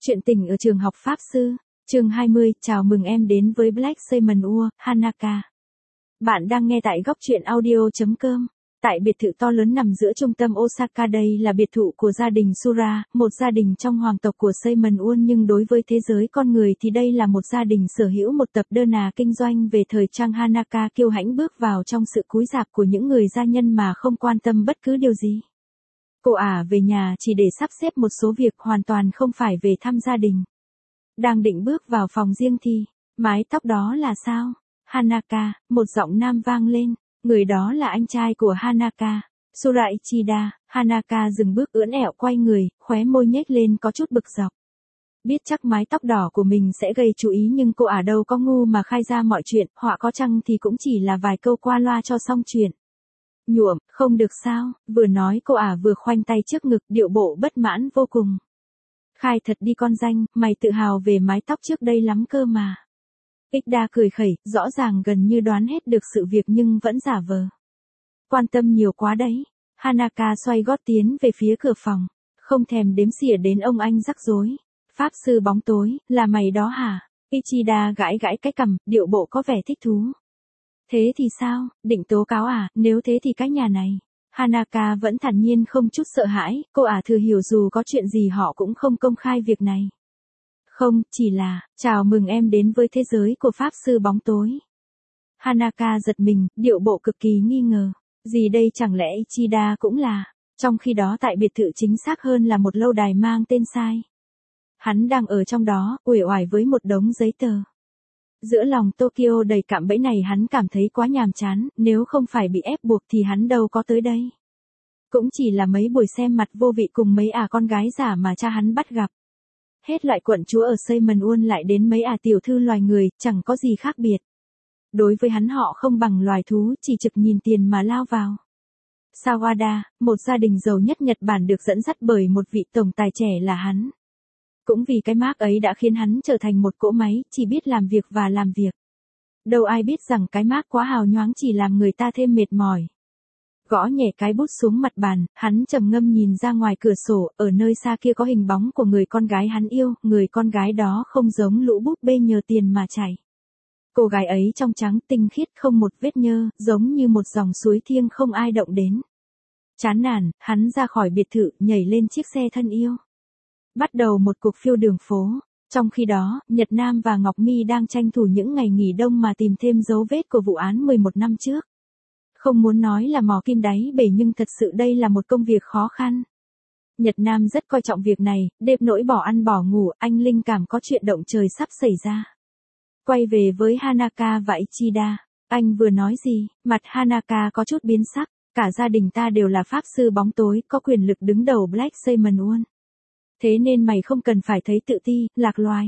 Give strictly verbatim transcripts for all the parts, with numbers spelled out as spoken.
Chuyện tình ở trường học Pháp Sư, chương hai mươi, chào mừng em đến với Black Diamond World, Hanaka. Bạn đang nghe tại góc truyện audio chấm com. Tại biệt thự to lớn nằm giữa trung tâm Osaka, đây là biệt thự của gia đình Sura, một gia đình trong hoàng tộc của Diamond World, nhưng đối với thế giới con người thì đây là một gia đình sở hữu một tập đơn à kinh doanh về thời trang. Hanaka kiêu hãnh bước vào trong sự cúi rạp của những người gia nhân mà không quan tâm bất cứ điều gì. Cô ả về nhà chỉ để sắp xếp một số việc, hoàn toàn không phải về thăm gia đình. Đang định bước vào phòng riêng thì, mái tóc đó là sao? Hanaka, một giọng nam vang lên, người đó là anh trai của Hanaka, Sura Ichida. Hanaka dừng bước ưỡn ẹo quay người, khóe môi nhếch lên có chút bực dọc. Biết chắc mái tóc đỏ của mình sẽ gây chú ý nhưng cô ả đâu có ngu mà khai ra mọi chuyện, họa có chăng thì cũng chỉ là vài câu qua loa cho xong chuyện. Nhuộm, không được sao? Vừa nói cô ả vừa khoanh tay trước ngực, điệu bộ bất mãn vô cùng. Khai thật đi con danh, mày tự hào về mái tóc trước đây lắm cơ mà. Ida cười khẩy, rõ ràng gần như đoán hết được sự việc nhưng vẫn giả vờ. Quan tâm nhiều quá đấy. Hanaka xoay gót tiến về phía cửa phòng, không thèm đếm xỉa đến ông anh rắc rối. Pháp sư bóng tối, là mày đó hả? Ichida gãi gãi cái cằm, điệu bộ có vẻ thích thú. Thế thì sao, định tố cáo à, nếu thế thì cái nhà này. Hanaka vẫn thản nhiên không chút sợ hãi, cô ả thừa hiểu dù có chuyện gì họ cũng không công khai việc này. Không, chỉ là, chào mừng em đến với thế giới của Pháp sư bóng tối. Hanaka giật mình, điệu bộ cực kỳ nghi ngờ. Gì đây, chẳng lẽ Ichida cũng là, trong khi đó tại biệt thự chính xác hơn là một lâu đài mang tên sai. Hắn đang ở trong đó, uể oải với một đống giấy tờ. Giữa lòng Tokyo đầy cạm bẫy này hắn cảm thấy quá nhàm chán, nếu không phải bị ép buộc thì hắn đâu có tới đây. Cũng chỉ là mấy buổi xem mặt vô vị cùng mấy ả con gái giả mà cha hắn bắt gặp. Hết loại quận chúa ở Diamond World lại đến mấy ả tiểu thư loài người, chẳng có gì khác biệt. Đối với hắn họ không bằng loài thú, chỉ trực nhìn tiền mà lao vào. Sawada, một gia đình giàu nhất Nhật Bản được dẫn dắt bởi một vị tổng tài trẻ là hắn. Cũng vì cái mác ấy đã khiến hắn trở thành một cỗ máy, chỉ biết làm việc và làm việc. Đâu ai biết rằng cái mác quá hào nhoáng chỉ làm người ta thêm mệt mỏi. Gõ nhẹ cái bút xuống mặt bàn, hắn trầm ngâm nhìn ra ngoài cửa sổ, ở nơi xa kia có hình bóng của người con gái hắn yêu, người con gái đó không giống lũ búp bê nhờ tiền mà chảy. Cô gái ấy trong trắng tinh khiết không một vết nhơ, giống như một dòng suối thiêng không ai động đến. Chán nản, hắn ra khỏi biệt thự, nhảy lên chiếc xe thân yêu. Bắt đầu một cuộc phiêu đường phố. Trong khi đó, Nhật Nam và Ngọc My đang tranh thủ những ngày nghỉ đông mà tìm thêm dấu vết của vụ án mười một năm trước. Không muốn nói là mò kim đáy bể nhưng thật sự đây là một công việc khó khăn. Nhật Nam rất coi trọng việc này, đêm nỗi bỏ ăn bỏ ngủ, anh linh cảm có chuyện động trời sắp xảy ra. Quay về với Hanaka và Ichida, anh vừa nói gì? Mặt Hanaka có chút biến sắc, cả gia đình ta đều là pháp sư bóng tối, có quyền lực đứng đầu Black Diamond World. Thế nên mày không cần phải thấy tự ti, lạc loài.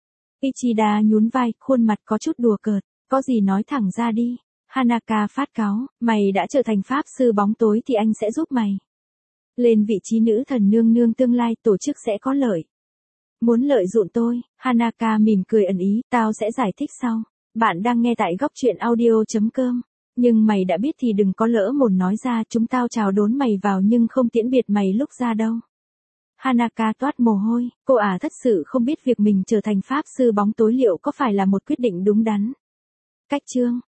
Ichida nhún vai, khuôn mặt có chút đùa cợt, có gì nói thẳng ra đi. Hanaka phát cáu, mày đã trở thành pháp sư bóng tối thì anh sẽ giúp mày. Lên vị trí nữ thần nương nương tương lai, tổ chức sẽ có lợi. Muốn lợi dụng tôi? Hanaka mỉm cười ẩn ý, tao sẽ giải thích sau. Bạn đang nghe tại góc truyện audio chấm com. Nhưng mày đã biết thì đừng có lỡ mồm nói ra, chúng tao chào đón mày vào nhưng không tiễn biệt mày lúc ra đâu. Hanaka toát mồ hôi, cô ả thật sự không biết việc mình trở thành pháp sư bóng tối liệu có phải là một quyết định đúng đắn. Cách chương,